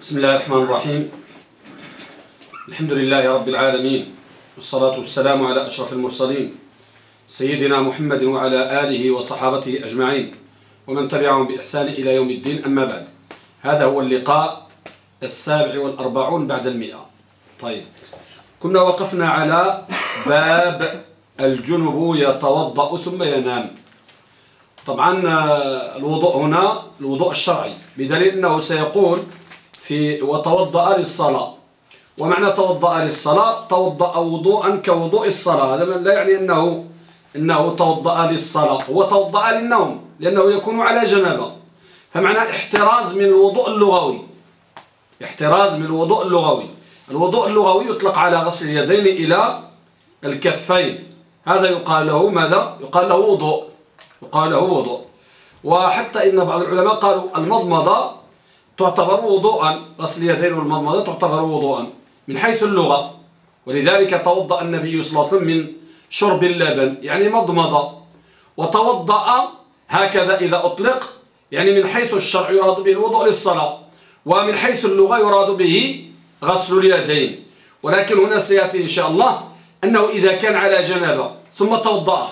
بسم الله الرحمن الرحيم. الحمد لله رب العالمين، والصلاة والسلام على أشرف المرسلين سيدنا محمد وعلى آله وصحابته أجمعين ومن تبعهم بإحسان إلى يوم الدين. أما بعد، هذا هو اللقاء 47 بعد 100. طيب، كنا وقفنا على باب الجنب يتوضأ ثم ينام. طبعا الوضوء هنا الوضوء الشرعي، بدليل أنه سيقول وتوضأ للصلاة. ومعنى توضأ للصلاة توضأ وضوءا كوضوء الصلاة، هذا لا يعني أنه توضأ للصلاة، هو توضأ للنوم لأنه يكون على جنابة. فمعنى احتراز من الوضوء اللغوي، احتراز من الوضوء اللغوي. الوضوء اللغوي يطلق على غسل اليدين إلى الكفين، هذا يقال له ماذا؟ يقال له وضوء، يقال له وضوء. وحتى إن بعض العلماء قالوا المضمضة تعتبر وضوءا، غسل اليدين والمضمضة تعتبر وضوءا من حيث اللغة. ولذلك توضأ النبي صلى الله عليه وسلم من شرب اللبن، يعني مضمضة. وتوضأ هكذا إذا أطلق يعني من حيث الشرع يراد به الوضوء للصلاة، ومن حيث اللغة يراد به غسل اليدين. ولكن هنا سيأتي إن شاء الله أنه إذا كان على جنابة ثم توضأ،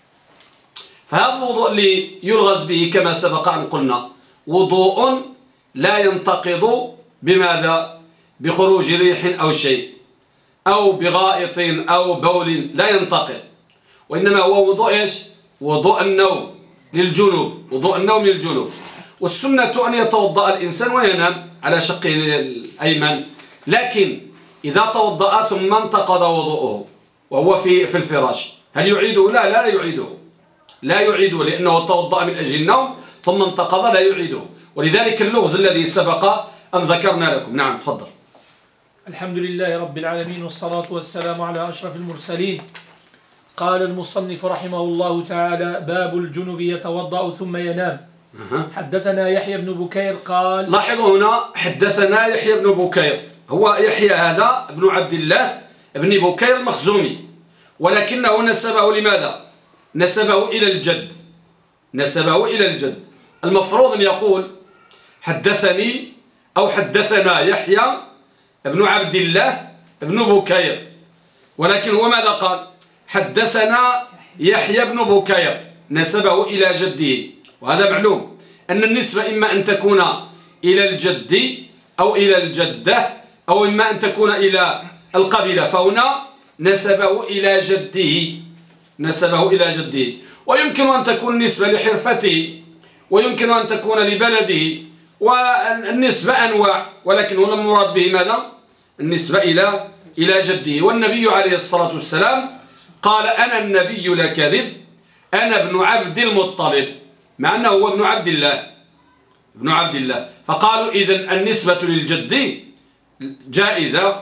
فهذا الوضوء اللي يلغز به كما سبق أن قلنا وضوء لا ينتقض بماذا؟ بخروج ريح أو شيء، أو بغائط أو بول، لا ينتقض. وإنما هو وضوء إيش؟ وضوء النوم للجنوب، وضوء النوم للجنوب. والسنة أن يتوضأ الإنسان وينام على شقه الأيمن. لكن إذا توضأ ثم انتقض وضوءه وهو في الفراش، هل يعيده؟ لا يعيده، لا يعيده، لأنه توضأ من أجل النوم ثم انتقض، لا يعيده. ولذلك اللغز الذي سبق أن ذكرنا لكم. نعم، تفضل. الحمد لله رب العالمين، والصلاة والسلام على أشرف المرسلين. قال المصنف رحمه الله تعالى: باب الجنب يتوضأ ثم ينام. حدثنا يحيى بن بكير قال. لاحظوا هنا حدثنا يحيى بن بكير، هو يحيى هذا ابن عبد الله ابن بكير المخزومي، ولكنه نسبه لماذا؟ نسبه إلى الجد، نسبه إلى الجد. المفروض أن يقول حدثني أو حدثنا يحيى ابن عبد الله ابن بكير، ولكن هو ماذا قال؟ حدثنا يحيى بن بكير، نسبه إلى جده. وهذا معلوم أن النسبة إما أن تكون إلى الجد أو إلى الجدة، أو إما أن تكون إلى القبيلة. فهنا نسبه إلى جده، نسبه إلى جده. ويمكن أن تكون نسبة لحرفته، ويمكن أن تكون لبلده، والنسبة أنواع، ولكن هنا المراد به ماذا؟ النسبة إلى جده. والنبي عليه الصلاة والسلام قال: أنا النبي لا كذب، أنا ابن عبد المطلب، مع أنه هو ابن عبد الله، ابن عبد الله. فقالوا إذن النسبة للجد جائزة،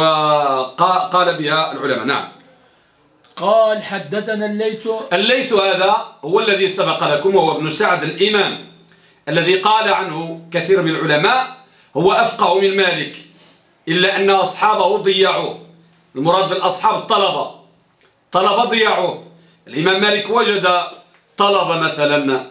وقال بها العلماء. نعم. قال: حدثنا الليث هذا هو الذي سبق لكم، وهو ابن سعد الإمام الذي قال عنه كثير من العلماء هو أفقه من مالك، إلا أن أصحابه ضيعوه. المراد بالأصحاب طلبة ضيعوه. الإمام مالك وجد طلبة مثلا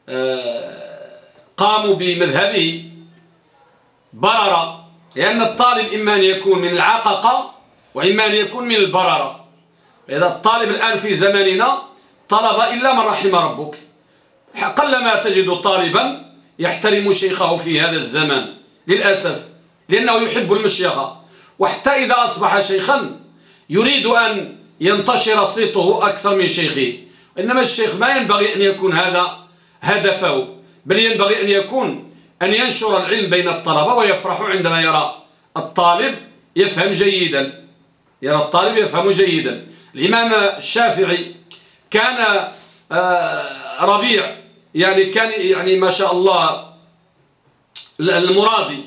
قاموا بمذهبه بررة، لأن الطالب إما أن يكون من العققة وإما أن يكون من البررة. إذا الطالب الآن في زماننا طلب إلا من رحم ربك، قلما تجد طالبا يحترم شيخه في هذا الزمان للأسف، لأنه يحب المشيخة. وحتى إذا أصبح شيخا يريد أن ينتشر صيته أكثر من شيخه. إنما الشيخ ما ينبغي أن يكون هذا هدفه، بل ينبغي أن يكون أن ينشر العلم بين الطلبة، ويفرح عندما يرى الطالب يفهم جيدا، يرى الطالب يفهم جيدا. الإمام الشافعي كان ربيع، يعني كان ما شاء الله المرادي،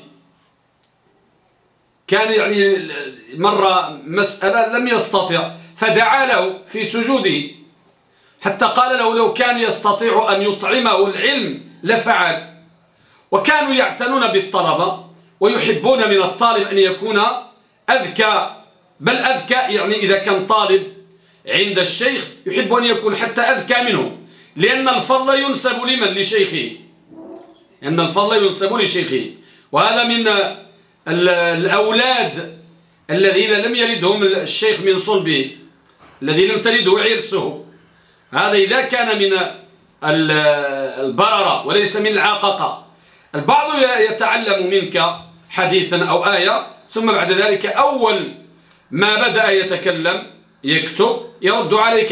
كان مرة مسألة لم يستطع فدعا له في سجوده، حتى قال له لو كان يستطيع أن يطعمه العلم لفعل. وكانوا يعتنون بالطلبة ويحبون من الطالب أن يكون أذكى، بل أذكى، يعني إذا كان طالب عند الشيخ يحب أن يكون حتى أذكى منه، لأن الفضل ينسب لمن؟ لشيخه، لأن الفضل ينسب لشيخه. وهذا الأولاد الذين لم يلدهم الشيخ من صلبه، الذي لم تلده عرسه، هذا إذا كان من البررة وليس من العاققة. البعض يتعلم منك حديثا أو آية، ثم بعد ذلك أول ما بدأ يتكلم يكتب يرد عليك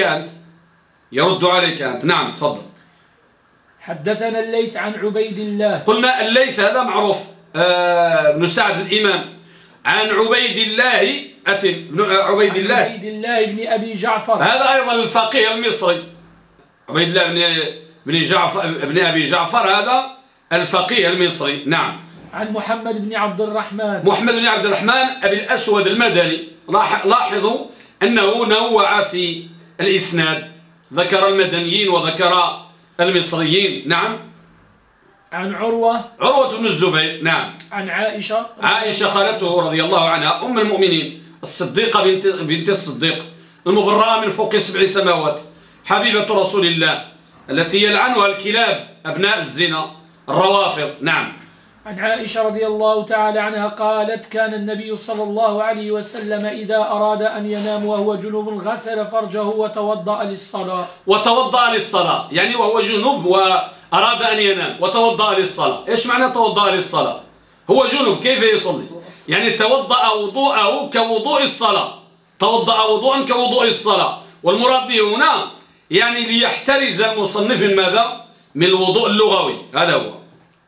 أنت. نعم تفضل. حدثنا الليث عن عبيد الله. قلنا الليث هذا معروف، بن سعد الإمام. عن عبيد الله عبيد الله بن أبي جعفر، هذا أيضا الفقيه المصري. عبيد الله بن أبي جعفر هذا الفقيه المصري. نعم. عن محمد بن عبد الرحمن أبي الأسود المدني. لاحظوا أنه نوع في الإسناد، ذكر المدنيين وذكر المصريين. نعم. عن عروة بن الزبير. نعم. عن عائشة خالته رضي الله عنها أم المؤمنين الصديقة بنت الصديق المبرأة من فوق 7 سماوات، حبيبة رسول الله التي يلعنها الكلاب أبناء الزنا الروافض. نعم. عن عائشة رضي الله تعالى عنها قالت: كان النبي صلى الله عليه وسلم إذا أراد أن ينام وهو جنوب غسل فرجه وتوضأ للصلاة. يعني وهو جنوب وأراد أن ينام وتوضأ للصلاة. إيش معنى توضأ للصلاة؟ هو جنوب كيف يصلي؟ يعني توضأ وضوءه كوضوء الصلاة، توضأ وضوءا كوضوء الصلاة. والمراد به هنا يعني ليحترز المصنف من ماذا؟ من الوضوء اللغوي، هذا هو.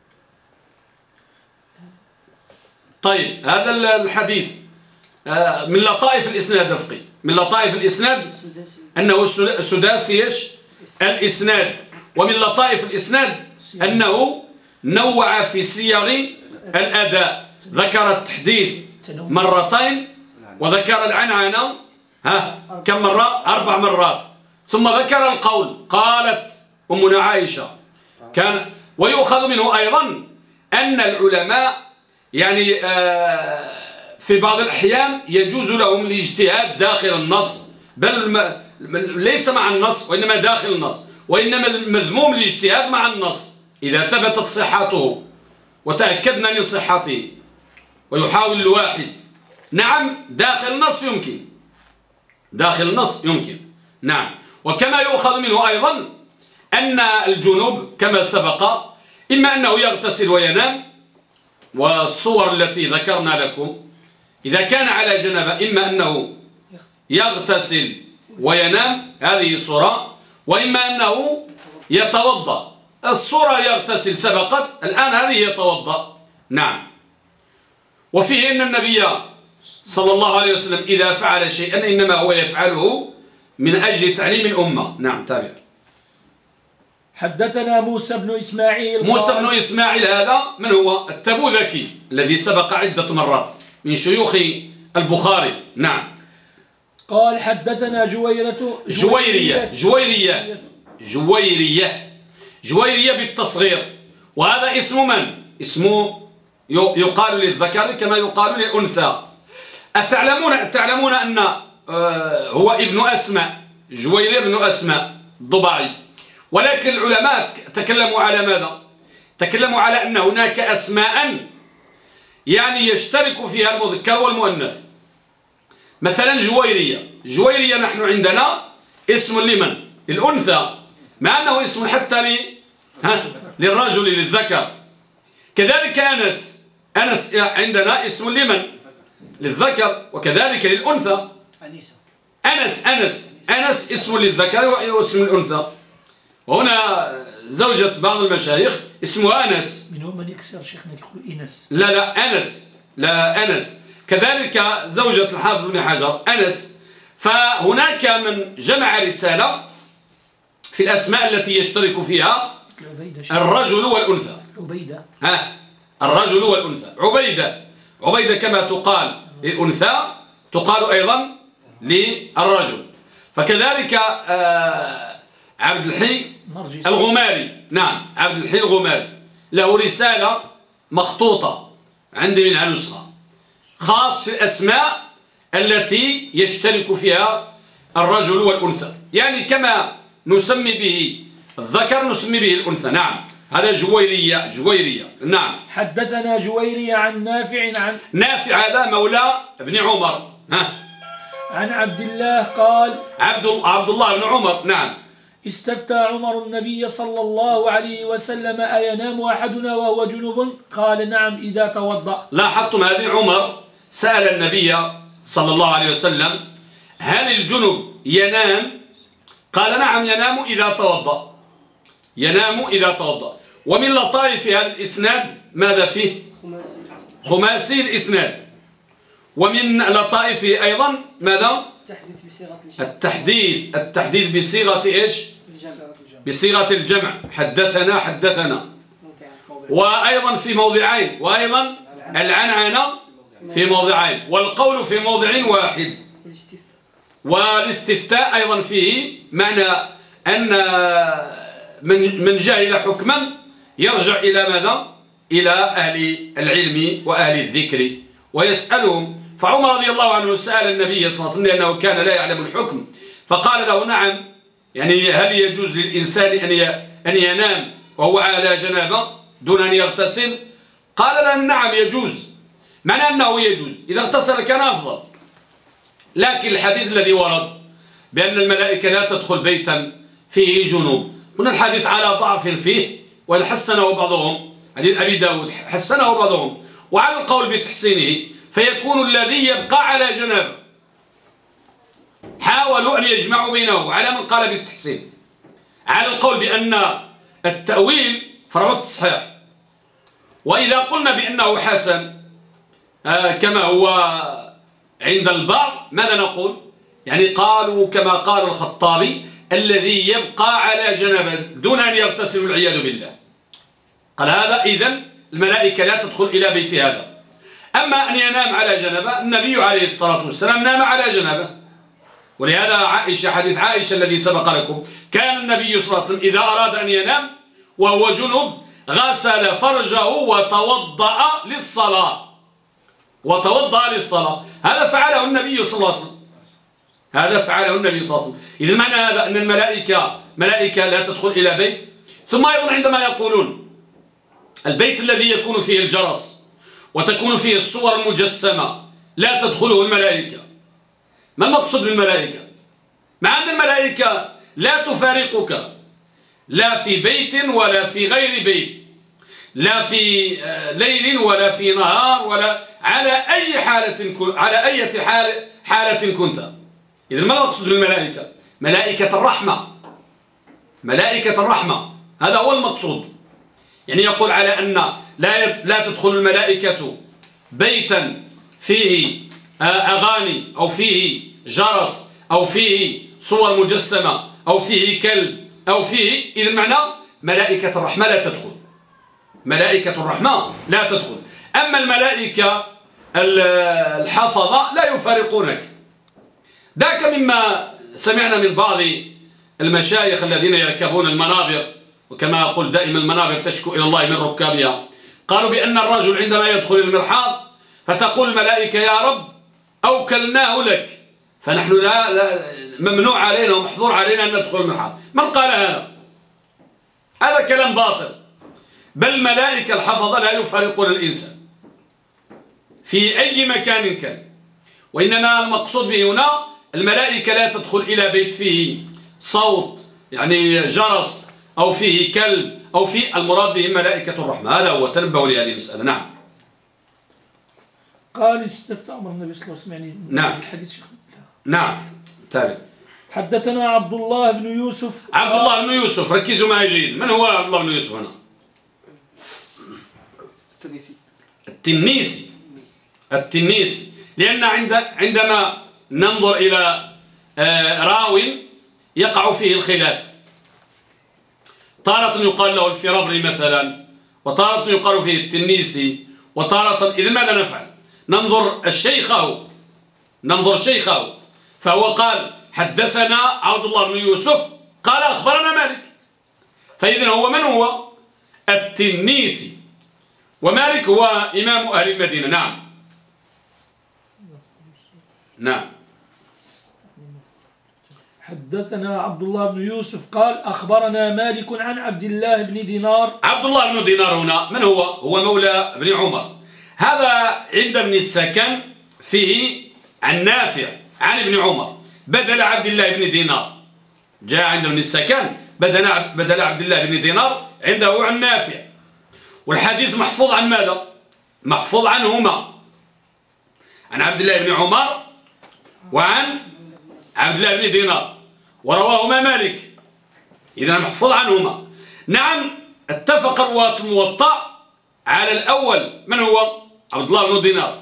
طيب هذا الحديث من لطائف الإسناد رفقي، من لطائف الإسناد أنه سداسي الإسناد، ومن لطائف الإسناد أنه نوع في صيغ الأداء، ذكر التحديث مرتين وذكر العنعنة كم مرة؟ 4 مرات، ثم ذكر القول. قالت أمنا عائشة ويؤخذ منه أيضا أن العلماء يعني في بعض الأحيان يجوز لهم الاجتهاد داخل النص، بل ليس مع النص وإنما داخل النص، وإنما المذموم الاجتهاد مع النص إذا ثبتت صحته وتأكدنا من صحته، ويحاول الواحد. نعم داخل النص يمكن. نعم. وكما يؤخذ منه أيضا أن الجنوب كما سبق إما أنه يغتسل وينام، والصور التي ذكرنا لكم إذا كان على جنابة إما أنه يغتسل وينام، هذه صورة، وإما أنه يتوضأ. الصورة يغتسل سبقت، الآن هذه يتوضأ. نعم. وفيه أن النبي صلى الله عليه وسلم إذا فعل شيئا إنما هو يفعله من أجل تعليم الأمة. نعم تابع. حدثنا موسى بن إسماعيل هذا من هو؟ التبوذكي الذي سبق عدة مرات من شيوخ البخاري. نعم. قال حدثنا جويرية بالتصغير، وهذا اسم من؟ اسمه يقال للذكر كما يقال للأنثى. تعلمون أن هو ابن أسماء، جويرية بن أسماء الضباعي، ولكن العلماء تكلموا على ماذا؟ تكلموا على أن هناك أسماء يعني يشترك فيها المذكر والمؤنث. مثلا جويرية نحن عندنا اسم لمن؟ للأنثى، مع أنه اسم حتى للرجل للذكر. كذلك أنس عندنا اسم لمن؟ للذكر، وكذلك للأنثى. أنس اسم للذكر واسم للأنثى. وهنا زوجة بعض المشايخ اسمها أنس. من يكسر شيخنا يقول إنس. لا أنس. كذلك زوجة الحافظ بن حجر أنس. فهناك من جمع رسالة في الأسماء التي يشترك فيها الرجل والأنثى. الرجل والأنثى. عبيدة كما تقال للأنثى تقال أيضا للرجل. فكذلك عبد الحي الغماري. نعم عبد الحي الغماري له رسالة مخطوطة عندي منها نسخة خاص في الأسماء التي يشترك فيها الرجل والأنثى، يعني كما نسمي به الذكر نسمي به الأنثى. نعم. هذا جويرية. نعم. حدثنا جويرية عن نافع هذا مولى ابن عمر. عن عبد الله قال عبد الله بن عمر. نعم. استفتى عمر النبي صلى الله عليه وسلم أينام أحدنا وهو جنوب؟ قال نعم إذا توضأ. لاحظتم هذه عمر سأل النبي صلى الله عليه وسلم هل الجنوب ينام؟ قال نعم ينام إذا توضأ. ينام إذا توضأ. ومن لطائف هذا الإسناد ماذا فيه؟ خماسي الإسناد. ومن لطائفه أيضا ماذا؟ التحديث بصيغة إيش؟ بصيغة الجمع. حدثنا وأيضا في موضعين، وأيضا العنعنة في موضعين، والقول في موضع واحد. والاستفتاء أيضا فيه معنى أن من جهل حكما يرجع إلى ماذا؟ إلى أهل العلم وأهل الذكر ويسألهم. فعمر رضي الله عنه سأل النبي صلى الله عليه وسلم لأنه كان لا يعلم الحكم، فقال له نعم، يعني هل يجوز للإنسان أن ينام وهو على جنابه دون أن يغتسل؟ قال له نعم يجوز، معنى أنه يجوز، إذا اغتسل كان أفضل. لكن الحديث الذي ورد بأن الملائكة لا تدخل بيتا فيه جنوب، هنا الحديث على ضعف فيه، وإن حسنه بعضهم، حديث أبي داود حسنه بعضهم، وعلى القول بتحسينه فيكون الذي يبقى على جنابه. حاولوا أن يجمعوا بينه على من قال بالتحسين، على القول بأن التأويل فرع التصحيح. وإذا قلنا بأنه حسن كما هو عند البعض ماذا نقول؟ يعني قالوا كما قال الخطابي الذي يبقى على جنابه دون أن يغتسل والعياذ بالله. قال هذا إذن الملائكة لا تدخل إلى بيت هذا. أما أن ينام على جنابه، النبي عليه الصلاة والسلام نام على جنابه، ولهذا عائشة، حديث عائشة الذي سبق لكم، كان النبي صلى الله عليه وسلم إذا أراد أن ينام وهو جنب غسل فرجه وتوضأ للصلاة. هذا فعله النبي صلى الله عليه وسلم. إذن معنى هذا أن الملائكة لا تدخل إلى بيت. ثم أيضا عندما يقولون البيت الذي يكون فيه الجرس وتكون فيه الصور المجسمة لا تدخله الملائكة، ما المقصود بالملائكة؟ مع أن الملائكة لا تفارقك لا في بيت ولا في غير بيت، لا في ليل ولا في نهار، ولا على أي حالة كنت. إذن ما المقصود بالملائكة؟ ملائكة الرحمة، هذا هو المقصود. يعني يقول على أن لا تدخل الملائكة بيتا فيه أغاني أو فيه جرس أو فيه صور مجسمة أو فيه كلب أو فيه، إذن معنى ملائكة الرحمة لا تدخل. أما الملائكة الحفظة لا يفارقونك. ذاك مما سمعنا من بعض المشايخ الذين يركبون المنابر، وكما أقول دائما المنابر تشكو إلى الله من ركابها، قالوا بأن الرجل عندما يدخل المرحاض فتقول الملائكة يا رب أوكلناه لك، فنحن لا ممنوع علينا ومحظور علينا أن ندخل المرحاض. من قال هذا؟ هذا كلام باطل. بل الملائكة الحفظة لا يفارقون الإنسان في أي مكان كان، وإنما المقصود به هنا الملائكة لا تدخل إلى بيت فيه صوت يعني جرس أو فيه كلب أو فيه، المراد به ملائكة الرحمة. هذا هو، تنبهوا لهذه المسألة. نعم. قال استفتى عمر النبي صلى الله عليه وسلم، يعني نعم. الحديث شيخ. نعم. تابع. حدثنا عبد الله بن يوسف. ركزوا معي جيد. من هو عبد الله بن يوسف هنا؟ التنيسي. لأن عندما ننظر إلى راو يقع فيه الخلاف، تارة يقال له الفرابري مثلا، وتارة يقال فيه التنيسي، وتارة. إذا ماذا نفعل؟ ننظر شيخه. فهو قال حدثنا عبد الله بن يوسف قال أخبرنا مالك، فإذا هو من هو؟ التنيسي. ومالك هو إمام أهل المدينة. نعم. حدثنا عبد الله بن يوسف قال أخبرنا مالك عن عبد الله بن دينار. عبد الله بن دينار هنا من هو؟ هو مولى ابن عمر. هذا عند ابن السكن فيه عن نافع عن ابن عمر بدل عبد الله بن دينار. جاء عند ابن السكن بدل عبد الله بن دينار عنده عن نافع. والحديث محفوظ عن ماذا؟ محفوظ عنهما، عن عبد الله بن عمر وعن عبد الله بن دينار، ورواهما مالك، إذا محفوظ عنهما. نعم، اتفق رواة الموطأ على الأول من هو؟ عبد الله بن دينار.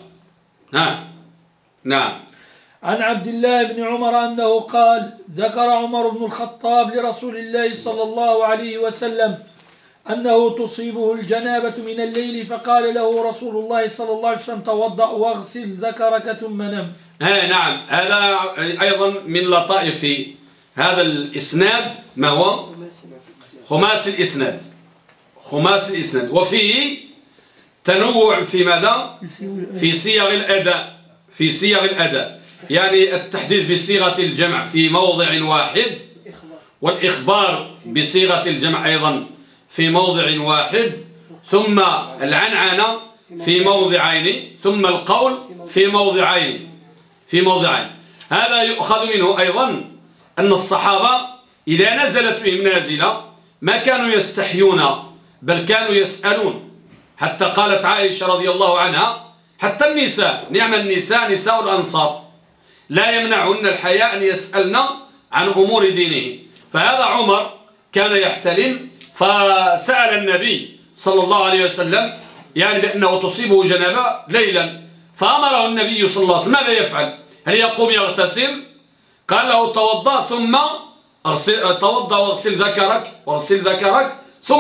نعم. عن عبد الله بن عمر أنه قال ذكر عمر بن الخطاب لرسول الله صلى الله عليه وسلم أنه تصيبه الجنابة من الليل، فقال له رسول الله صلى الله عليه وسلم توضأ واغسل ذكرك ثم نم. نعم، هذا أيضا من لطائف هذا الإسناد. ما هو؟ خماس الإسناد. خماس الإسناد، وفيه تنوع في ماذا؟ في صيغ الأداء. في صيغ الأداء يعني التحديث بصيغة الجمع في موضع واحد، والإخبار بصيغة الجمع أيضا في موضع واحد، ثم العنعنة في موضعين، ثم القول في موضعين. هذا يؤخذ منه أيضا أن الصحابة إذا نزلت بهم نازلة ما كانوا يستحيون، بل كانوا يسألون. حتى قالت عائشة رضي الله عنها حتى النساء، نعم النساء نساء الأنصار، لا يمنعهن الحياء أن يسألن عن أمور دينه. فهذا عمر كان يحتلم، فسأل النبي صلى الله عليه وسلم يعني بأنه تصيبه جنابة ليلا، فأمره النبي صلى الله عليه وسلم ماذا يفعل؟ هل يقوم يغتسل؟ قال له توضأ ثم توضأ واغسل ذكرك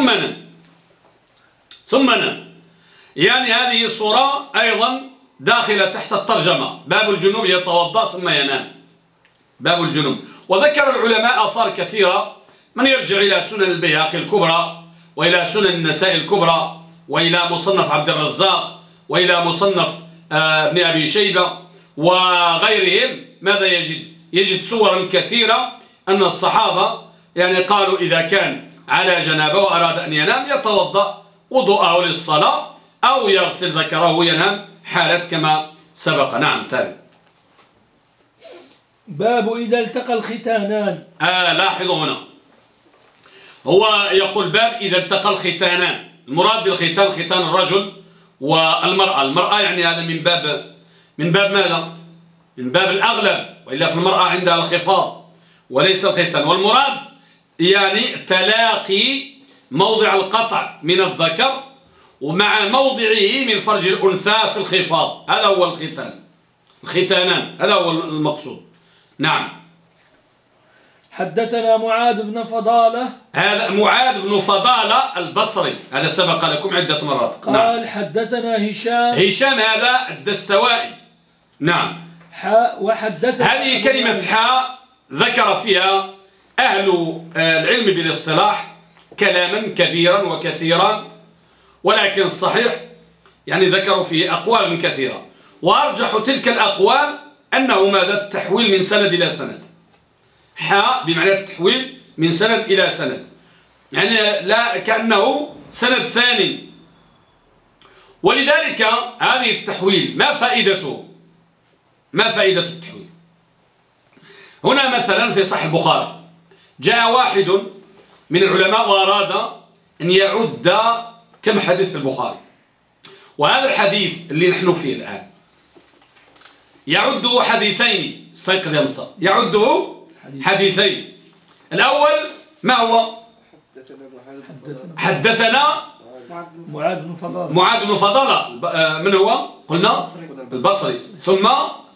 ثم نم. يعني هذه الصورة أيضا داخلة تحت الترجمة، باب الجنوب يتوضأ ثم ينام، باب الجنوب. وذكر العلماء آثار كثيرة، من يرجع إلى سنن البيهقي الكبرى، وإلى سنن النسائي الكبرى، وإلى مصنف عبد الرزاق، وإلى مصنف ابن أبي شيبة وغيرهم، ماذا يجد صورا كثيرة أن الصحابة يعني قالوا إذا كان على جنابه وأراد أن ينام يتوضأ وضوءه للصلاة أو يغسل ذكره وينام حالة كما سبق. نعم، تابع. باب إذا التقى الختانان. لاحظوا هنا هو يقول باب إذا التقى الختانان. المراد بالختان ختان الرجل والمرأة. المرأة يعني هذا من باب ماذا؟ من باب الأغلب، وإلا في المرأة عندها الخفاض وليس الختان. والمراد يعني تلاقي موضع القطع من الذكر ومع موضعه من فرج الأنثى في الخفاض، هذا هو الختانان، هذا هو المقصود. نعم. حدثنا معاذ بن فضالة. هذا معاذ بن فضالة البصري، هذا سبق لكم عدة مرات. قال نعم. حدثنا هشام هذا الدستوائي. نعم. هذه كلمة حاء ذكر فيها أهل العلم بالاصطلاح كلاما كبيرا وكثيرا، ولكن الصحيح يعني ذكروا فيه أقوال كثيرة، وأرجح تلك الأقوال أنه ماذا؟ التحويل من سند إلى سند. حاء بمعنى التحويل من سند إلى سند، يعني لا كأنه سند ثاني. ولذلك هذه التحويل ما فائدته؟ ما فائدة التحويل؟ هنا مثلا في صحيح البخاري جاء واحد من العلماء وأراد أن يعد كم حديث في البخاري، وهذا الحديث اللي نحن فيه الآن يعده حديثين. استيقظ يا مصطفى، يعده حديثين. الأول ما هو؟ حدثنا معاذ بن فضالة. من هو؟ قلنا البصري. ثم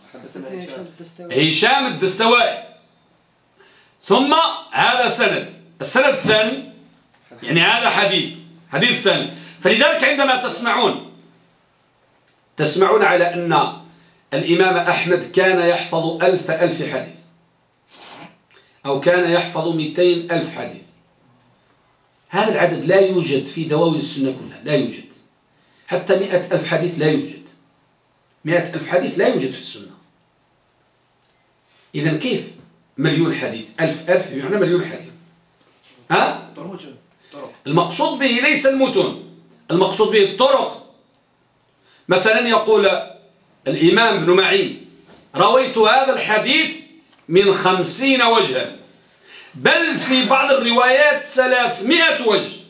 هشام الدستوائي. ثم هذا السند الثاني، يعني هذا حديث ثاني. فلذلك عندما تسمعون على أن الإمام أحمد كان يحفظ ألف حديث، أو كان يحفظ 200,000 حديث، هذا العدد لا يوجد في دواوين السنة كلها، لا يوجد. حتى 100,000 حديث لا يوجد. 100,000 حديث لا يوجد في السنة. إذن كيف مليون حديث. ألف بمعنى مليون حديث. ها؟ المقصود به ليس المتن، المقصود به الطرق. مثلا يقول الإمام ابن معين: رويت هذا الحديث من 50 وجها، بل في بعض الروايات 300 وجه،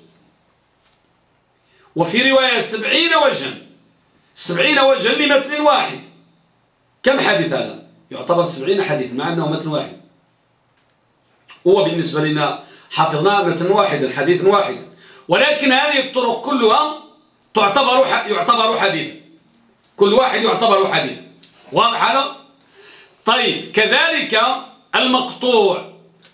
وفي رواية 70 وجها، 70 وجها لمتن واحد. كم حديث هذا؟ يعتبر 70 حديث مع أنه متن واحد. هو بالنسبة لنا حفظناه متن واحد، حديث واحد، ولكن هذه الطرق كلها يعتبر حديث، كل واحد يعتبر حديث. واضح هذا؟ طيب، كذلك المقطوع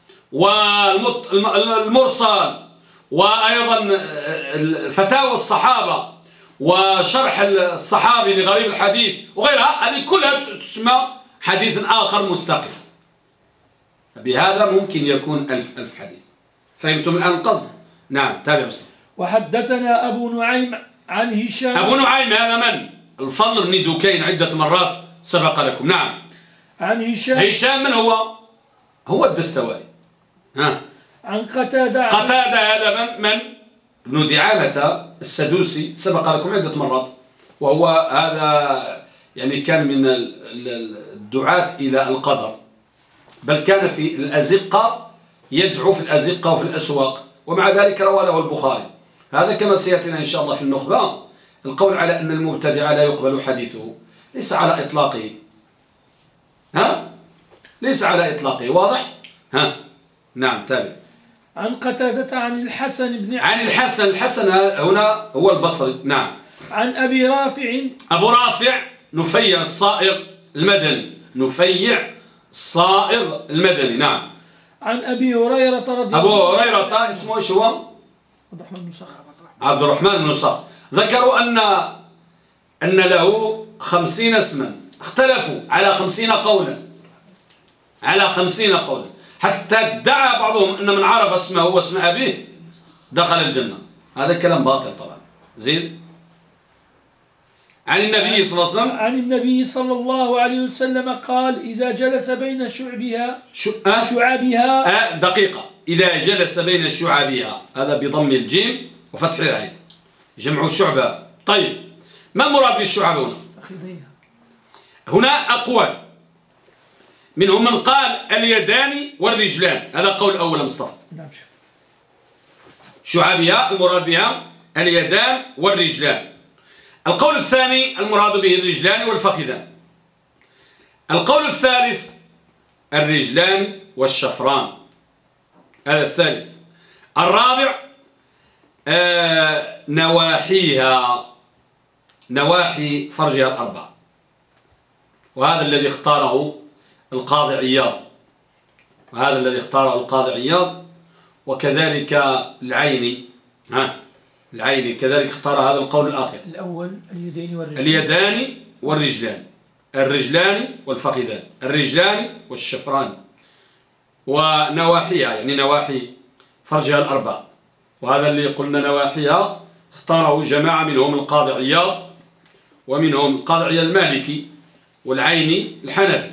والمرسل، وأيضا فتاوى الصحابة وشرح الصحابي لغريب الحديث وغيرها، هذه كلها تسمى حديث آخر مستقل. بهذا ممكن يكون ألف حديث. فهمتم الآن القصد؟ نعم، تابع بصر. وحدثنا أبو نعيم عن هشام. أبو نعيم هذا من؟ الفضل بن دكين، عدة مرات سبق لكم. نعم. عن هشام من هو؟ هو الدستوائي. ها. عن قتادة. قتادة هذا من؟ ابن دعامة السدوسي، سبق لكم عدة مرات، وهو هذا يعني كان من الدعاة إلى القدر، بل كان في الأزقة يدعو في الأزقة وفي الأسواق، ومع ذلك روى له البخاري. هذا كما سيأتينا إن شاء الله في النخبة. القول على أن المبتدع لا يقبل حديثه ليس على إطلاقه. ها؟ ليس على إطلاقه. واضح؟ ها؟ نعم، تابع. عن قتادة عن الحسن بن عن الحسن هنا هو البصري. نعم. عن أبي رافع. أبو رافع نفيع الصائغ المدني، نفيع الصائغ المدني. نعم. عن أبي هريرة رضي الله عنه. أبو هريرة اسمه ايش هو؟ عبد الرحمن بن صخر. ذكروا أن له 50 اسما، اختلفوا على 50 قولا، على 50 قولا، حتى ادعى بعضهم أن من عرف اسمه واسم أبيه دخل الجنة. هذا كلام باطل طبعا. زين. عن النبي صلى الله عليه وسلم. عن النبي صلى الله عليه وسلم قال: إذا جلس بين شعبها دقيقة. إذا جلس بين شعبها، هذا بضم الجيم وفتح العين، جمع شعبة. طيب، ما المراد بالشعب هنا؟ هنا أقوال، منهم من قال اليدان والرجلان، هذا قول أول مصطفى. شعبها المراد بها اليدان والرجلان. القول الثاني المراد به الرجلان والفخذان. القول الثالث الرجلان والشفران، هذا الثالث. الرابع نواحيها، نواحي فرجها الأربع، وهذا الذي اختاره القاضي عياض، وهذا الذي اختاره القاضي عياض، وكذلك العيني. العيني كذلك اختار هذا القول الآخر. الأول اليدين والرجلان. اليدان والرجلان، الرجلان والفخذان، الرجلان والشفران، ونواحيها يعني نواحي فرجها الأربع، وهذا اللي قلنا نواحيها اختاره جماعة، منهم القاضي عياض، ومنهم القاضي عياض المالكي، والعيني الحنفي.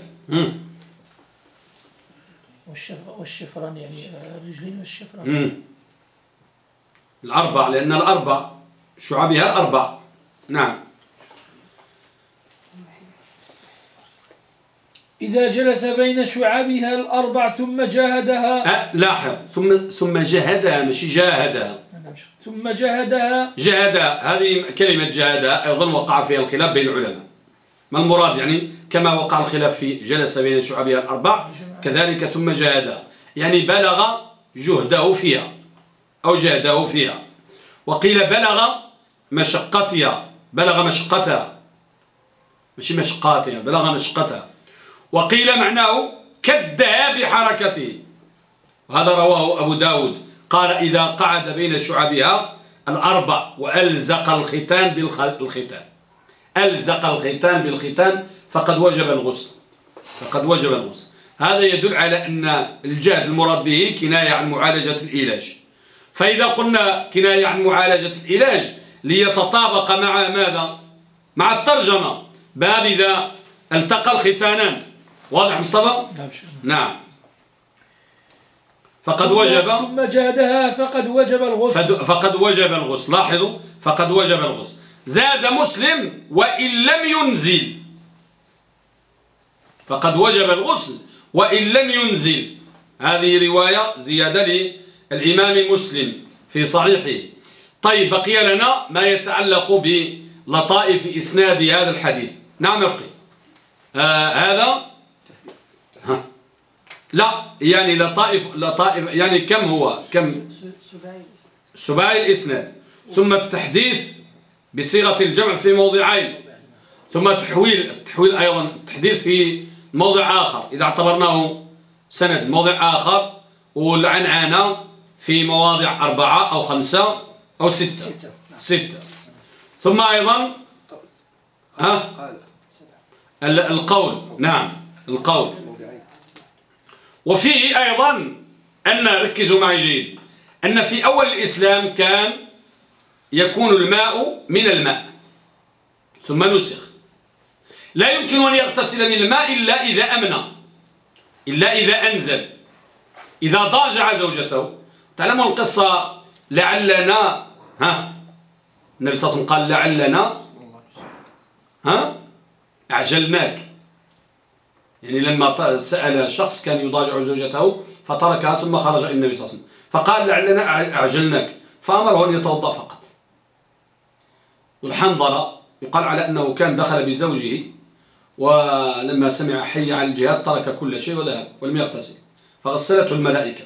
والشفران يعني الرجلين والشفران. الأربع، لأن الأربع شعبها الأربع. نعم. إذا جلس بين شعبها الأربع ثم جاهدها. لاحظ، ثم جاهدها، مش جاهدها. ثم جاهدها. جاهدها هذه كلمة جاهدها أيضا وقع فيها الخلاف بين العلماء. ما المراد؟ يعني كما وقع الخلاف في جلس بين شعبها الأربع، كذلك ثم جاهدها يعني بلغ جهده فيها أو جهده فيها. وقيل بلغ مشقتها، بلغ مشقتها، مش مشقاتها، بلغ مشقتها. وقيل معناه كدها بحركته، وهذا رواه أبو داود، قال إذا قعد بين شعبها الأربع وألزق الختان بالختان، ألزق الختان بالختان فقد وجب الغسل، فقد وجب الغسل. هذا يدل على أن الجهد المراد به كناية عن معالجة العلاج. فإذا قلنا كناية عن معالجة العلاج ليتطابق مع ماذا؟ مع الترجمة، باب إذا التقى الختانان. واضح مصطفى؟ نعم. فقد وجب ثم جادها فقد وجب الغسل. فقد وجب الغسل. لاحظوا، فقد وجب الغسل. زاد مسلم وإن لم ينزل. فقد وجب الغسل وإن لم ينزل. هذه رواية زيادة للإمام مسلم في صحيحه. طيب، بقي لنا ما يتعلق بلطائف إسناد هذا الحديث. نعم أفقي. هذا لا، يعني لطائف يعني كم هو؟ كم؟ سباعي الإسناد، ثم التحديث بصيغة الجمع في موضعين، ثم تحويل أيضا التحديث في موضع آخر إذا اعتبرناه سند، موضع آخر، والعنعنة في مواضع 4 أو 5 أو 6. ثم أيضا القول. نعم، القول. وفيه أيضا أن، ركزوا معي جيد، أن في أول الإسلام كان يكون الماء من الماء ثم نسخ. لا يمكن أن يغتسل من الماء إلا إذا أمن، إلا إذا أنزل، إذا ضاجع زوجته. تعلمون القصة، لعلنا النبي صلى الله عليه وسلم قال لعلنا أعجلناك، يعني لما سأل شخص كان يضاجع زوجته فتركها ثم خرج إلى النبي صلى الله عليه وسلم فقال لعلنا أعجلناك، فأمره أن يتوضأ فقط. والحنظلة يقال على أنه كان دخل بزوجه، ولما سمع حي على الجهاد ترك كل شيء وذهب ولم يغتسل، فغسلته الملائكة.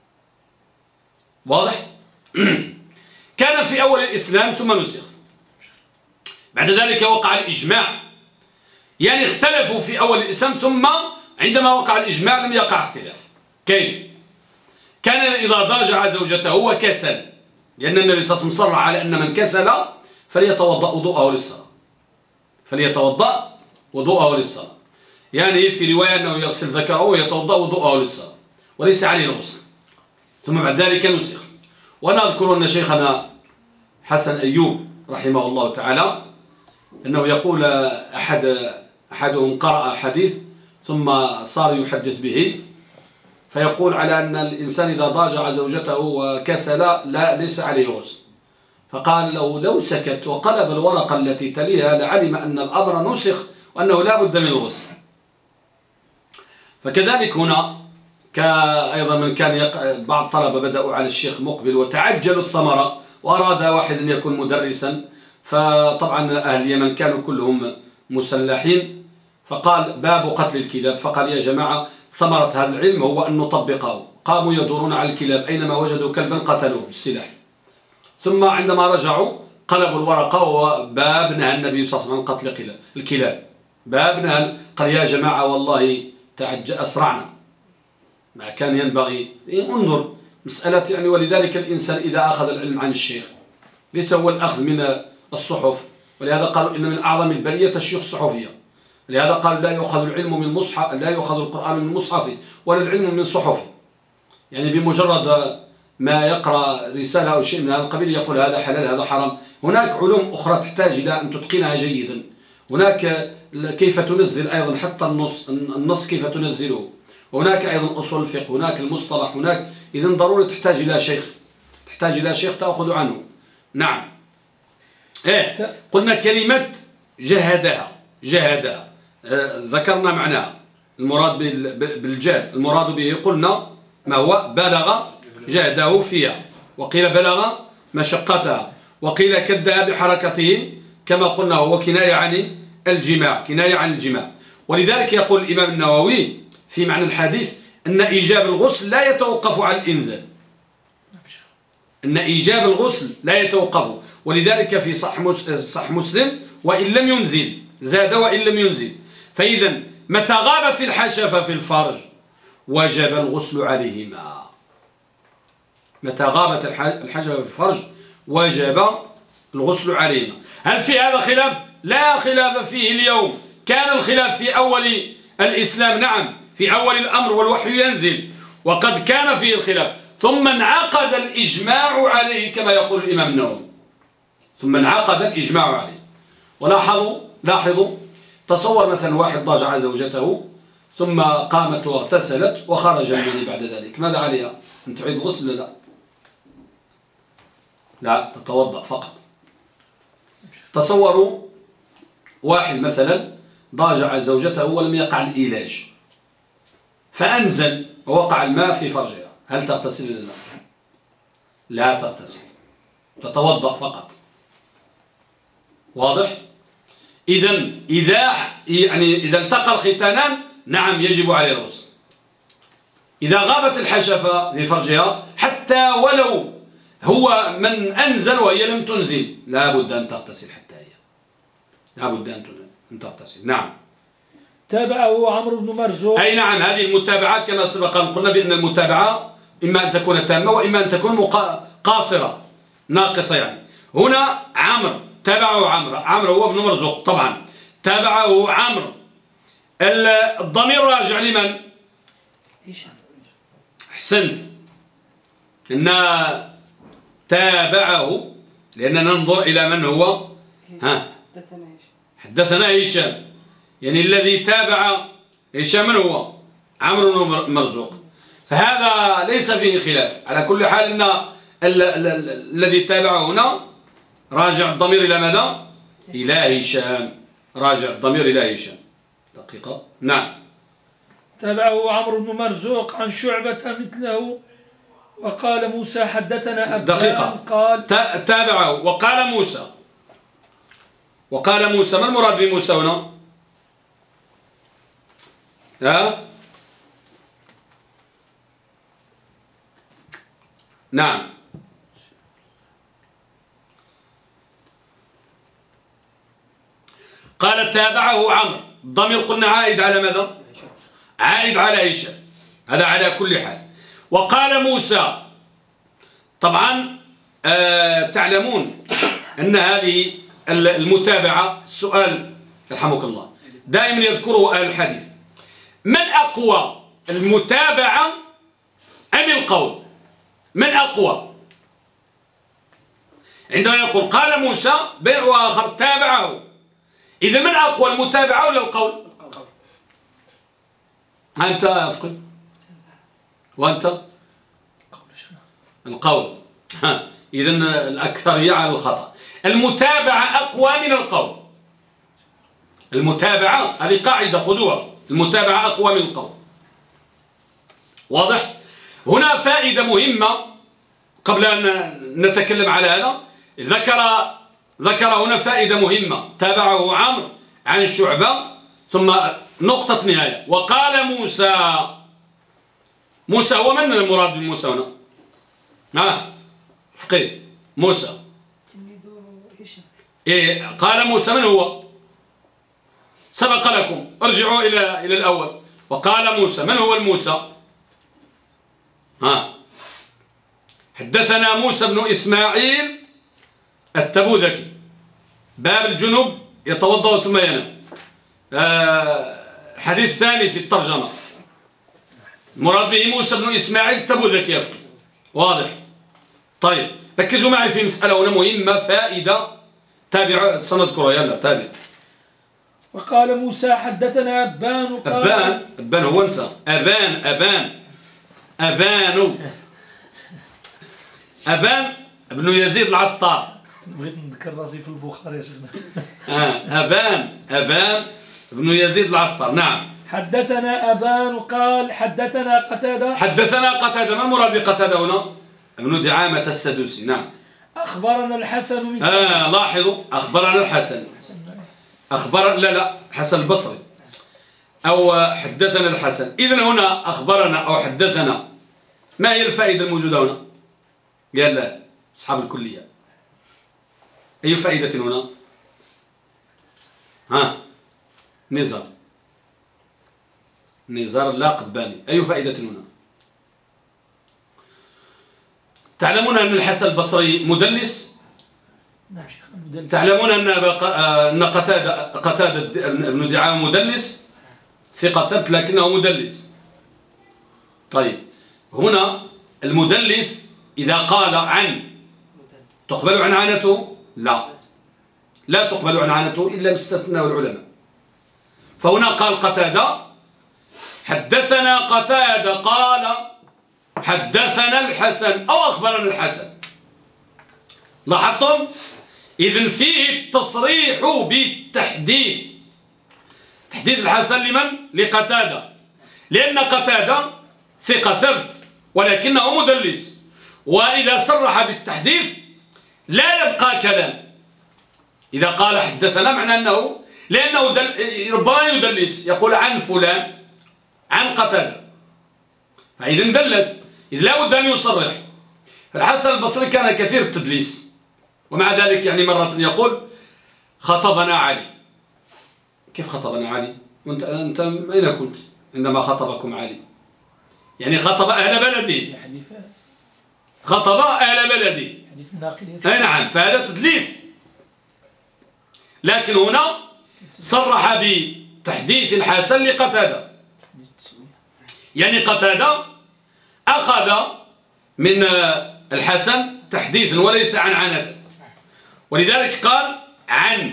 واضح؟ كان في أول الإسلام ثم نسخ. بعد ذلك وقع الإجماع، يعني اختلفوا في أول الإسلام، ثم عندما وقع الإجماع لم يقع اختلاف. كيف؟ كان إذا ضاجع زوجته وكسل، لأن النبي صلى الله عليه وسلم صرح على أن من كسل فليتوضأ وضوءه للصلاة، فليتوضأ وضوءه للصلاة، يعني في رواية أنه يغسل ذكره ويتوضأ وضوءه للصلاة وليس عليه الغسل. ثم بعد ذلك نسخ. وأنا أذكر أن شيخنا حسن أيوب رحمه الله تعالى أنه يقول أحدهم قرأ حديث ثم صار يحدث به، فيقول على أن الإنسان إذا ضاجع زوجته وكسل ليس عليه غسل، فقال لو سكت وقلب الورقة التي تليها لعلم أن الأمر نسخ وأنه لا بد من الغسل. فكذلك هنا أيضا من كان بعض الطلبة بدأوا على الشيخ مقبل وتعجلوا الثمرة، وأراد واحد أن يكون مدرسا، فطبعا أهل اليمن كانوا كلهم مسلحين، فقال باب قتل الكلاب، فقال يا جماعة ثمرة هذا العلم هو أن نطبقه. قاموا يدورون على الكلاب، أينما وجدوا كلبا قتلوه بالسلاح. ثم عندما رجعوا قلبوا الورقة وباب نهى النبي صلى الله عليه وسلم عن قتل الكلاب، باب نهى. قال يا جماعة والله أسرعنا، ما كان ينبغي. انظر مسألة يعني. ولذلك الإنسان إذا أخذ العلم عن الشيخ ليس هو الأخذ من الصحف، ولهذا قالوا إن من أعظم البلية الشيوخ الصحفية. لهذا قالوا لا يؤخذ العلم من مصحف، لا يؤخذ القرآن من مصحف ولا العلم من صحف، يعني بمجرد ما يقرأ رسالة أو شيء من هذا القبيل يقول هذا حلال هذا حرام. هناك علوم أخرى تحتاج إلى أن تتقنها جيدا. هناك كيف تنزل أيضا حتى النص كيف تنزله، هناك أيضا أصول الفقه، هناك المصطلح، هناك إذن ضروري تحتاج إلى شيخ تأخذ عنه. نعم. قلنا كلمة جهدها ذكرنا معناها، المراد بالجهد المراد به قلنا ما هو بلغ جهده فيها، وقيل بلغ مشقتها، وقيل كدها بحركته كما قلنا هو كناية عن الجماع. ولذلك يقول الإمام النووي في معنى الحديث أن إيجاب الغسل لا يتوقف على الإنزال، أن إيجاب الغسل لا يتوقف. ولذلك في صح مسلم وإن لم ينزل، زاد وإن لم ينزل. فإذا متى غابت الحشفة في الفرج وجب الغسل عليهما. متى غابت الحشفة في الفرج وجب الغسل عليهما. هل في هذا خلاف؟ لا خلاف فيه اليوم. كان الخلاف في أول الإسلام، نعم، في أول الأمر والوحي ينزل، وقد كان فيه الخلاف، ثم انعقد الإجماع عليه كما يقول الإمام النووي، ثم انعقد الإجماع عليه. ولاحظوا تصور مثلا واحد ضاجع زوجته ثم قامت واغتسلت وخرج المني بعد ذلك، ماذا عليها؟ أن تعيد الغسل؟ لا لا، تتوضأ فقط. تصوروا واحد مثلا ضاجع زوجته ولم يقع الإيلاج، فأنزل ووقع الماء في فرجها، هل تغتسل ولا لا؟ لا تغتسل، تتوضأ فقط. واضح؟ إذا التقى الختانان نعم يجب عليه الغسل. إذا غابت الحشفة في فرجها حتى ولو هو من أنزل وهي لم تنزل لا بد أن تغتسل، حتى هي لا بد أن تغتسل. نعم. تابعه عمرو بن مرزوق. أي نعم، هذه المتابعات كما سبق أن قلنا بأن المتابعة إما أن تكون تامة وإما أن تكون قاصرة ناقصة. يعني هنا عمرو تابعه عمرو هو ابن مرزوق طبعا، تابعه عمرو. الضمير راجع لمن؟ أحسنت، إن تابعه لأننا ننظر إلى من هو. حدثنا هشام، يعني الذي تابع هشام من هو؟ عمرو بن مرزوق، فهذا ليس فيه خلاف. على كل حال إن الذي تابعه هنا راجع الضمير إلى ماذا؟ إلى هشام، راجع الضمير إلى هشام. دقيقة. نعم. تابعه عمرو بن مرزوق عن شعبة مثله، وقال موسى حدثنا أبان. دقيقة. قال تابعه وقال موسى. وقال موسى، ما المراد بموسى هنا؟ نعم. قال تابعه عمرو، الضمير قلنا عائد على ماذا؟ عائد على هشام، هذا على كل حال. وقال موسى، طبعا تعلمون أن هذه المتابعة، السؤال رحمك الله دائما يذكره أهل الحديث، من أقوى، المتابعة أم القول؟ من أقوى؟ عندما يقول قال موسى وآخر تابعه، إذا من أقوى، المتابعة ولا القول؟ أنت أفقد وأنت القول. إذا الأكثرية على الخطأ. المتابعة أقوى من القول. المتابعة هذه قاعدة خذوها، المتابعة أقوى من القول. واضح؟ هنا فائدة مهمة قبل أن نتكلم على هذا. ذكر هنا فائدة مهمة، تابعه عمرو عن شعبة، ثم نقطة نهاية. وقال موسى، موسى هو من المراد بموسى هنا؟ فقيه موسى. قال موسى من هو؟ سبق لكم، ارجعوا إلى الأول. وقال موسى، من هو الموسى؟ حدثنا موسى بن إسماعيل التبوذكي، باب الجنوب يتوضأ ثم ينام. حديث ثاني في الترجمة، المراد به موسى بن إسماعيل التبوذكي يا أخي. واضح؟ طيب ركزوا معي في مسألة هنا مهمة، فائدة، تابع سنذكرها. يلا تابع. وقال موسى حدثنا أبان. أبان هو أنت. أبان ابن يزيد العطار. بغيت نذكر راسي في البخاري يا شيخنا. أبان ابن يزيد العطار. نعم. حدثنا أبان قال حدثنا قتادة. ما المراد بقتادة هنا؟ ابن دعامة السدوسي. نعم. أخبرنا الحسن لاحظوا، أخبرنا الحسن، حسن البصري، أو حدثنا الحسن. إذن هنا أخبرنا أو حدثنا، ما هي الفائدة الموجودة هنا؟ قال أصحاب الكلية، أي فائدة هنا؟ نزار لا قباني، أي فائدة هنا؟ تعلمون أن الحسن البصري مدلس؟ نعم شيخنا مدلس. تعلمون أن قتادة ابن دعامة مدلس، ثقة ثبت لكنه مدلس. طيب هنا المدلس إذا قال عن تقبل عنعنته؟ لا تقبل عنعنته إلا استثناه العلماء. فهنا قال قتادة حدثنا قتادة قال حدثنا الحسن أو أخبرنا الحسن. لاحظتم؟ إذن فيه التصريح بالتحديث. تحديث الحسن لمن؟ لقتادة، لأن قتادة ثقة ثبت ولكنه مدلس، وإذا صرح بالتحديث لا يبقى كلام. إذا قال حدثنا معنى أنه لأنه ربما يدلس، يقول عن فلان عن قتادة، فإذا دلس، إذ لا بد أن يصرح. فالحسن البصري كان كثير التدليس، ومع ذلك يعني مرة يقول خطبنا علي. كيف خطبنا علي؟ أنت أين كنت عندما خطبكم علي؟ يعني خطب أهل بلدي، خطب أهل بلدي. أي نعم، فهذا تدليس. لكن هنا صرح بتحديث الحسن لقتادة، يعني قتادة أخذ من الحسن تحديثا وليس عن عنة، ولذلك قال عن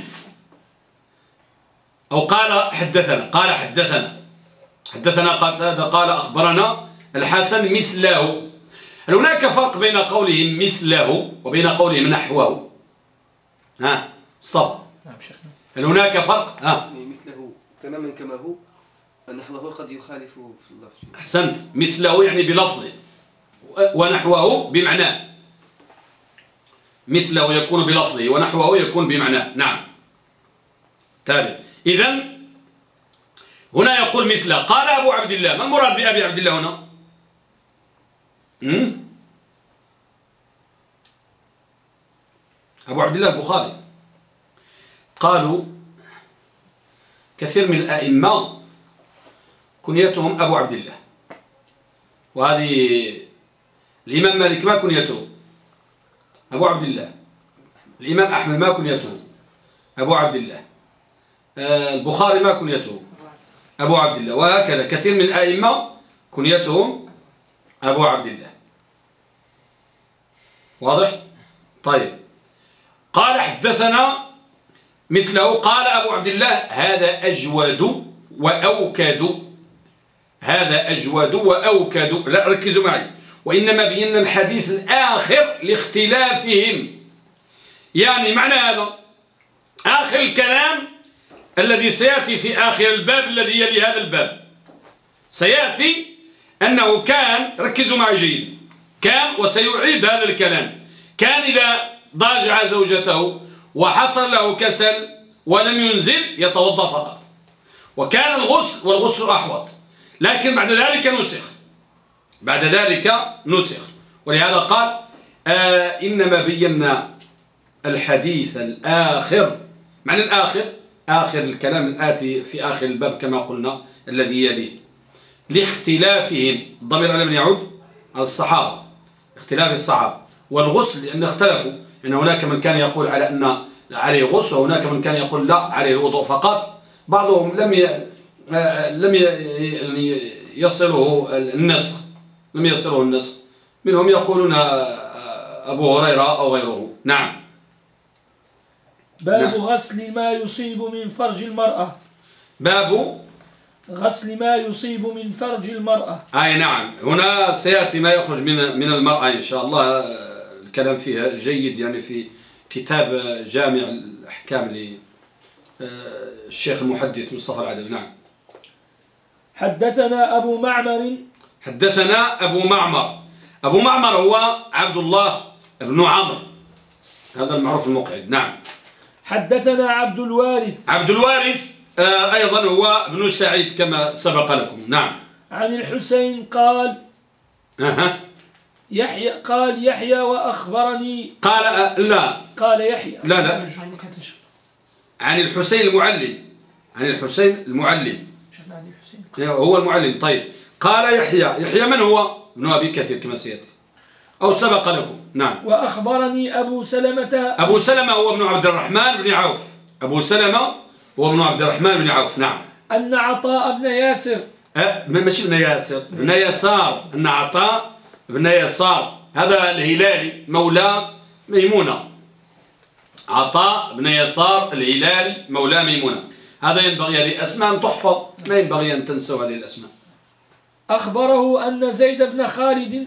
أو قال حدثنا. قال حدثنا قتادة قال أخبرنا الحسن مثله. هل هناك فرق بين قولهم مثله وبين قولهم نحوه؟ ها صب. نعم شيخنا. هل هناك فرق؟ مثله تماما كما هو، نحوه قد يخالف في اللفظ. أحسنت، مثله يعني بلفظه، ونحوه بمعناه. مثله يكون بلفظه ونحوه يكون بمعناه. نعم تابع. إذن هنا يقول مثله. قال أبو عبد الله. ما المراد بأبي عبد الله هنا؟ أبو عبد الله البخاري. قالوا كثير من الأئمة كنيتهم أبو عبد الله، وهذه الإمام مالك ما كنيته أبو عبد الله، الإمام أحمد ما كنيته أبو عبد الله، البخاري ما كنيته أبو عبد الله، وهكذا كثير من الأئمة كنيتهم أبو عبد الله. واضح؟ طيب. قال حدثنا مثله. قال أبو عبد الله هذا أجود وأوكد. هذا أجود وأوكد. لا ركزوا معي. وإنما بينا الحديث الآخر لاختلافهم. يعني معنى هذا آخر الكلام الذي سيأتي في آخر الباب الذي يلي هذا الباب، سيأتي أنه كان، ركزوا معي جيد، كان وسيعيد هذا الكلام، كان إذا ضاجع زوجته وحصل له كسل ولم ينزل يتوضأ فقط، وكان الغسل والغسل أحوط، لكن بعد ذلك نسخ. ولهذا قال إنما بينا الحديث الآخر. معنى الآخر آخر الكلام الآتي في آخر الباب كما قلنا الذي يليه، لاختلافهم. الضمير على من يعود؟ على الصحابة، اختلاف الصحابة. والغسل لأن اختلفوا، إن هناك من كان يقول على أن عليه غسل، وهناك من كان يقول لا عليه الوضوء فقط. بعضهم لم يصله النسخ، منهم يقولون أبو هريرة أو غيره. نعم. باب غسل ما يصيب من فرج المرأة. باب غسل ما يصيب من فرج المرأة. أي نعم. هنا سيأتي ما يخرج من المرأة إن شاء الله، الكلام فيها جيد، يعني في كتاب جامع الأحكام للشيخ المحدث مصطفى العدوي. نعم. حدثنا أبو معمر. أبو معمر هو عبد الله بن عمرو، هذا المعروف المقعد. نعم. حدثنا عبد الوارث أيضا هو ابن سعيد كما سبق لكم. نعم. عن الحسين قال يحيى وأخبرني. قال يحيى. لا عن الحسين المعلم. هو المعلم. طيب. قال يحيى من هو؟ ابن أبي كثير كما سيأتي أو سبق لكم. نعم. وأخبرني أبو سلمة هو ابن عبد الرحمن بن عوف. نعم. أن عطاء بن ياسر ماشي بن يسار. أن عطاء بن يسار هذا الهلالي مولى ميمونة. عطاء بن يسار الهلالي مولى ميمونة. هذا ينبغي هذه الأسماء أن تحفظ، ما ينبغي أن تنسوا هذه الأسماء. أخبره أن زيد بن خالد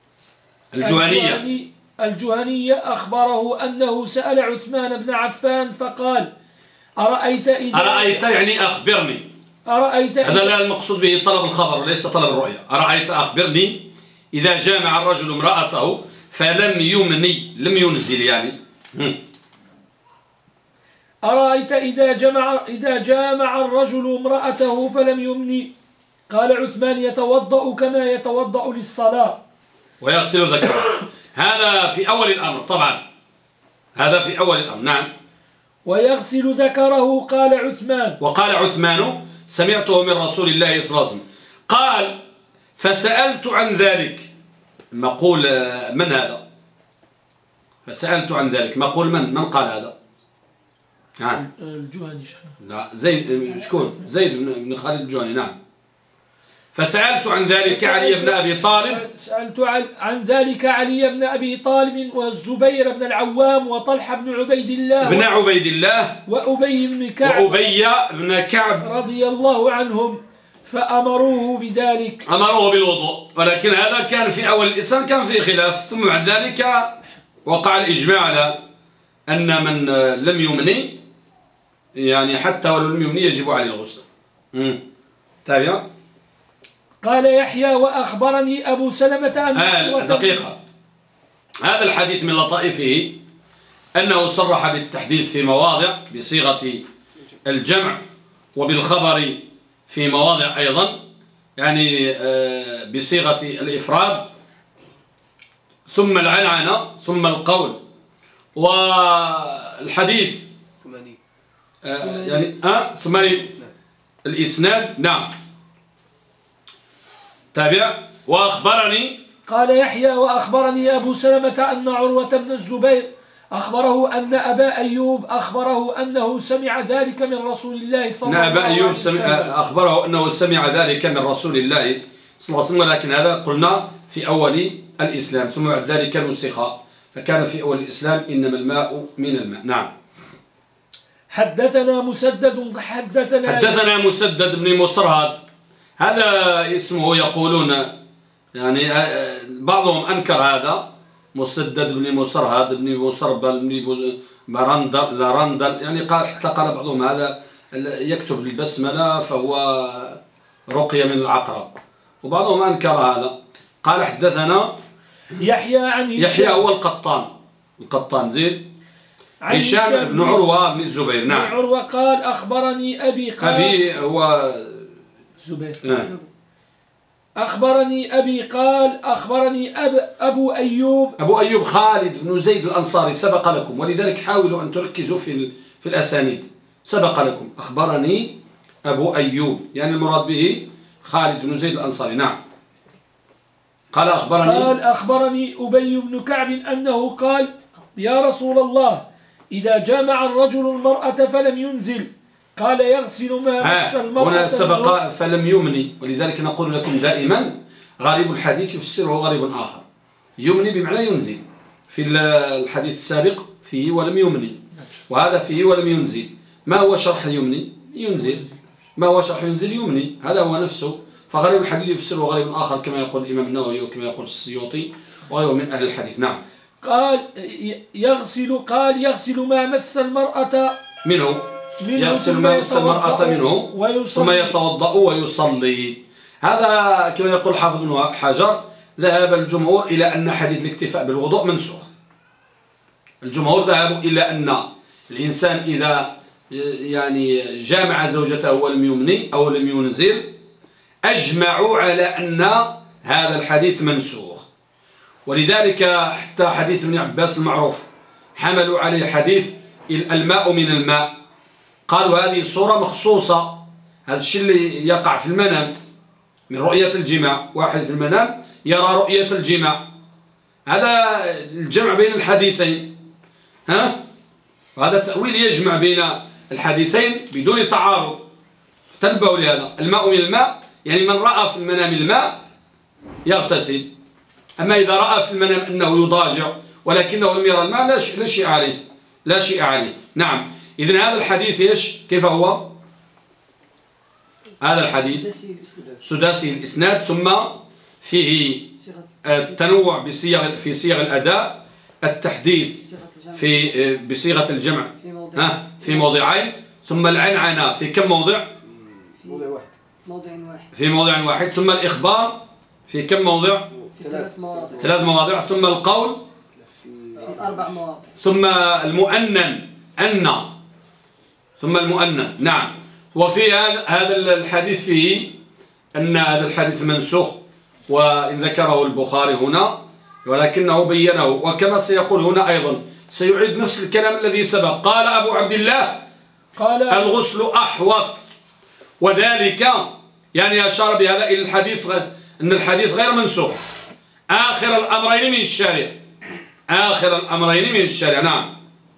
الجهنية أخبره أنه سأل عثمان بن عفان فقال أرأيت يعني أخبرني. هذا لا المقصود به طلب الخبر وليس طلب الرؤية. أرأيت أخبرني إذا جامع الرجل امرأته فلم يمني، لم ينزل يعني. أرأيت إذا جامع الرجل امرأته فلم يمني. قال عثمان يتوضأ كما يتوضأ للصلاة ويغسل ذكره. هذا في أول الأمر طبعا، هذا في أول الأمر. نعم. ويغسل ذكره. قال عثمان وقال عثمان سمعته من رسول الله صلى الله عليه وسلم. قال فسألت عن ذلك. مقول من هذا؟ فسألت عن ذلك مقول من قال هذا؟ الجهني. لا زيد. شكون؟ زيد بن خالد الجهني. نعم. فسألت عن ذلك علي بن أبي طالب. سألت عن ذلك علي بن أبي طالب والزبير بن العوام وطلحة بن عبيد الله وأبي بن كعب رضي الله عنهم فأمروه بذلك. أمروه بالوضوء. ولكن هذا كان في أول الإسلام كان فيه خلاف، ثم بعد ذلك وقع الإجماع على أن من لم يمني يعني حتى ولو لم يمني يجب عليه الغسل. تابع. قال يحيى وأخبرني أبو سلمة أن دقيقة. هذا الحديث من لطائفه أنه صرح بالتحديث في مواضع بصيغة الجمع وبالخبر في مواضع أيضا يعني بصيغة الإفراد، ثم العنعنة ثم القول. والحديث يعني ثم الإسناد. نعم. تابع. وأخبرني. قال يحيى وأخبرني أبو سلمة أن عروة بن الزبير أخبره أن أبا أيوب أخبره أنه سمع ذلك من رسول الله صلى الله عليه وسلم. أبا أيوب أخبره أنه سمع ذلك من رسول الله صلى الله عليه وسلم، ولكن هذا قلنا في أول الإسلام، ثم بعد ذلك نسخ، فكان في أول الإسلام إنما الماء من الماء. نعم. حدثنا مسدد بن مصرهد. هذا اسمه يقولون يعني بعضهم أنكر هذا مسدد بن مصرهد بن مصربل بن لرندل يعني حتى قال بعضهم هذا يكتب البسملة فهو رقية من العقرب، وبعضهم أنكر هذا. قال حدثنا يحيى هو القطان زيد هشام بن عروة بن الزبير. نعم. عروة قال أخبرني أبي هو زبير. أخبرني أبي قال أخبرني أبو أيوب خالد بن زيد الأنصاري سبق لكم، ولذلك حاولوا أن تركزوا في الأسانيد. سبق لكم. أخبرني أبو أيوب يعني المراد به خالد بن زيد الأنصاري. نعم. قال أخبرني أبي بن كعب أنه قال يا رسول الله إذا جامع الرجل المرأة فلم ينزل قال يغسل ما مس المرأة. هنا سبق فلم يمني، ولذلك نقول لكم دائما غريب الحديث يفسره غريب آخر. يمني بمعنى ينزل. في الحديث السابق فيه ولم يمني، وهذا فيه ولم ينزل. ما هو شرح يمني؟ ينزل. ما هو شرح ينزل؟ يمني. هذا هو نفسه. فغريب الحديث يفسره غريب آخر كما يقول الإمام النووي وكما يقول السيوطي وغيره من أهل الحديث. نعم. قال يغسل ما مس المرأة منه يغسل ما مس المرأة منه ثم يتوضأ ويصلي. هذا كما يقول حافظ بن حجر ذهب الجمهور إلى أن حديث الاكتفاء بالوضوء منسوخ. الجمهور ذهبوا إلى أن الإنسان إذا يعني جامع زوجته ولم يمني أو لم ينزل أجمعوا على أن هذا الحديث منسوخ. ولذلك حتى حديث ابن عباس المعروف حملوا عليه حديث الماء من الماء، قالوا هذه صورة مخصوصة. هذا الشيء اللي يقع في المنام من رؤية الجماع، واحد في المنام يرى رؤية الجماع، هذا الجمع بين الحديثين. وهذا تأويل يجمع بين الحديثين بدون تعارض. تنبهوا لهذا. الماء من الماء يعني من رأى في المنام الماء يغتسل، أما إذا رأى في المنام أنه يضاجع ولكنه لم يرى الماء لا شيء عليه. نعم. إذن هذا الحديث كيف هو؟ هذا الحديث سداسي الإسناد، ثم فيه التنوع في صيغ الأداء، التحديث بصيغة الجمع في موضعين، ثم العنعنة في كم موضع؟ في موضع واحد، ثم الإخبار في كم موضع؟ ثلاث مواضع، ثم القول في 4 مواضع، ثم المؤنن ثم المؤنن. نعم. وفي هذا الحديث فيه أن هذا الحديث منسوخ، وإن ذكره البخاري هنا ولكنه بينه، وكما سيقول هنا أيضا سيعيد نفس الكلام الذي سبق. قال أبو عبد الله الغسل أحوط، وذلك يعني أشار بهذا إلى الحديث أن الحديث غير منسوخ، آخر الأمرين من الشارع. نعم.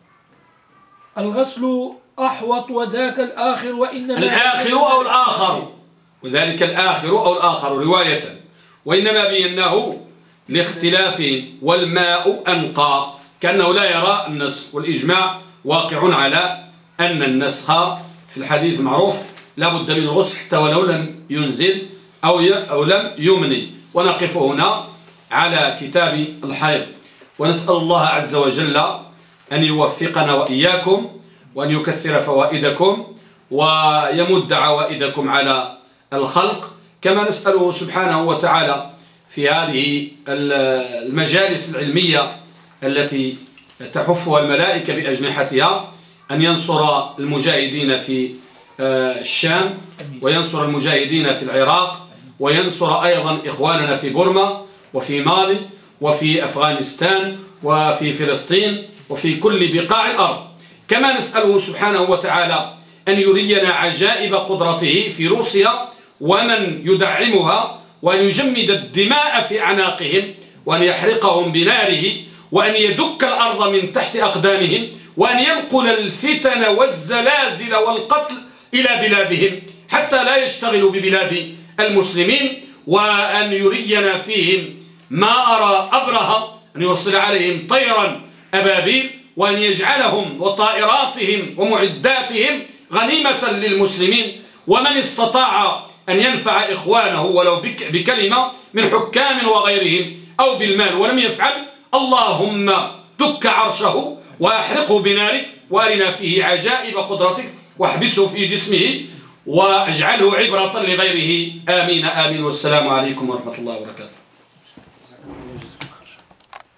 الغسل أحوط وذاك الآخر، وإنما الآخر أو الآخر، وذلك الآخر أو الآخر رواية، وإنما بيناه لاختلاف، والماء أنقى، كأنه لا يرى النسخ، والإجماع واقع على أن النسخ في الحديث معروف لا بد من الغسل حتى ولو لم ينزل أو لم يمني. ونقف هنا على كتاب الحيض، ونسأل الله عز وجل أن يوفقنا وإياكم، وأن يكثر فوائدكم ويمد عوائدكم على الخلق، كما نسأله سبحانه وتعالى في هذه المجالس العلمية التي تحفها الملائكة بأجنحتها أن ينصر المجاهدين في الشام، وينصر المجاهدين في العراق، وينصر أيضا إخواننا في بورما وفي مالي وفي أفغانستان وفي فلسطين وفي كل بقاع الأرض. كما نسأله سبحانه وتعالى أن يرينا عجائب قدرته في روسيا ومن يدعمها، وأن يجمد الدماء في أعناقهم، وأن يحرقهم بناره، وأن يدك الأرض من تحت أقدامهم، وأن ينقل الفتن والزلازل والقتل إلى بلادهم حتى لا يشتغلوا ببلاد المسلمين، وأن يرينا فيهم ما أرى أبرهة، أن يرسل عليهم طيرا أبابيل، وأن يجعلهم وطائراتهم ومعداتهم غنيمة للمسلمين. ومن استطاع أن ينفع إخوانه ولو بكلمة من حكام وغيرهم أو بالمال ولم يفعل، اللهم دك عرشه وأحرقه بنارك، وأرنا فيه عجائب قدرتك، واحبسه في جسمه واجعله عبرة لغيره. آمين آمين. والسلام عليكم ورحمة الله وبركاته.